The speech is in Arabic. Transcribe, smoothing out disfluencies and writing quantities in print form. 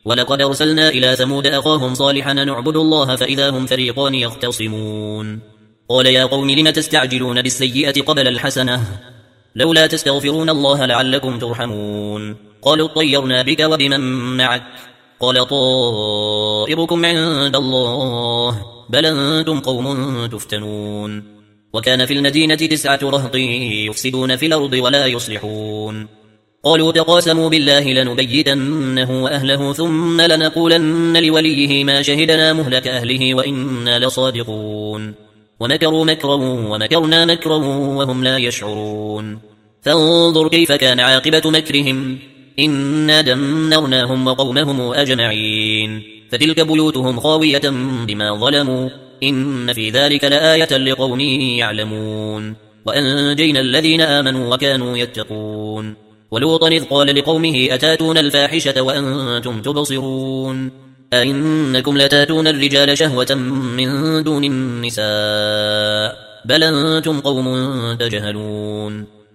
ولقد أرسلنا إلى ثمود أخاهم صالحا نعبد الله فإذا هم فريقان يختصمون قال يا قوم لم تستعجلون بالسيئة قبل الحسنة لولا تستغفرون الله لعلكم ترحمون قالوا اطيرنا بك وبمن معك قال طائركم عند الله بل أنتم قوم تفتنون وكان في المدينة 9 رهط يفسدون في الأرض ولا يصلحون قالوا تقاسموا بالله لنبيتنه وأهله ثم لنقولن لوليه ما شهدنا مهلك أهله وإنا لصادقون ومكروا مكرا ومكرنا مكرا وهم لا يشعرون فانظر كيف كان عاقبة مكرهم إنا دمرناهم وقومهم أجمعين فتلك بيوتهم خاوية بما ظلموا إن في ذلك لآية لقوم يعلمون وأنجينا الذين آمنوا وكانوا يتقون ولوطا إذ قال لقومه أتاتون الفاحشة وأنتم تبصرون أئنكم لتاتون الرجال شهوة من دون النساء بل أنتم قوم تجهلون